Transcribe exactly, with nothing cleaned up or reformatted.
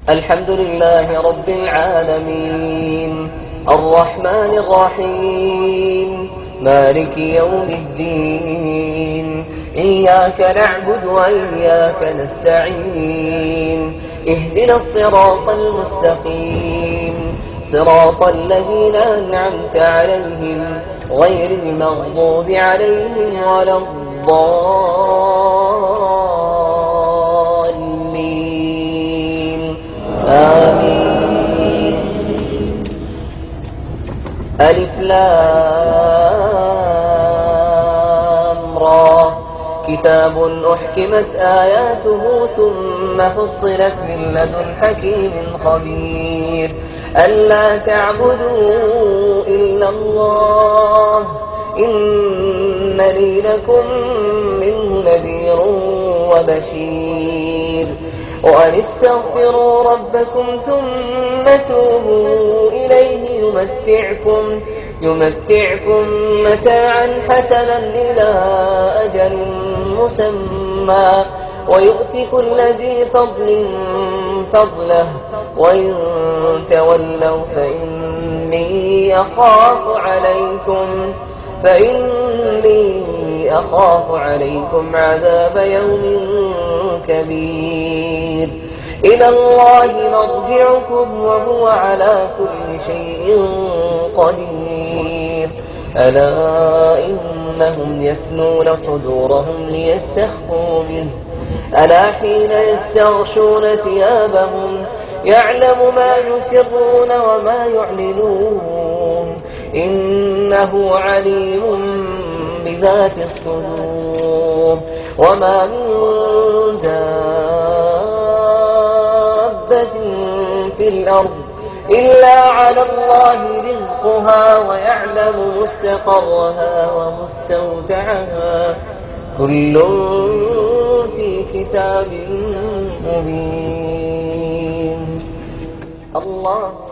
الحمد لله رب العالمين الرحمن الرحيم مالك يوم الدين إياك نعبد وإياك نستعين اهدنا الصراط المستقيم صراط الذين أنعمت عليهم غير المغضوب عليهم ولا الضالين آمين. ألف لام را كتاب أحكمت آياته ثم فصلت من لدن حكيم خبير ألا تعبدوا إلا الله إنني لكم منه نذير وبشير وأن استغفروا ربكم ثم توبوا إليه يمتعكم يمتعكم متاعا حسنا إلى أجل مسمى ويؤت كل ذي فضل فضله وإن تولوا فإني أخاف عليكم فإني أخاف عليكم عذاب يوم كبير إلى الله مرجعكم وهو على كل شيء قدير ألا إنهم يثنون صدورهم ليستخفوا منه ألا حين يستغشون ثيابهم يعلم ما يسرون وما يعلنون إنه عليم بذات الصدور وما من دابة في الأرض إلا على الله رزقها ويعلم مستقرها ومستودعها كل في كتاب مبين. الله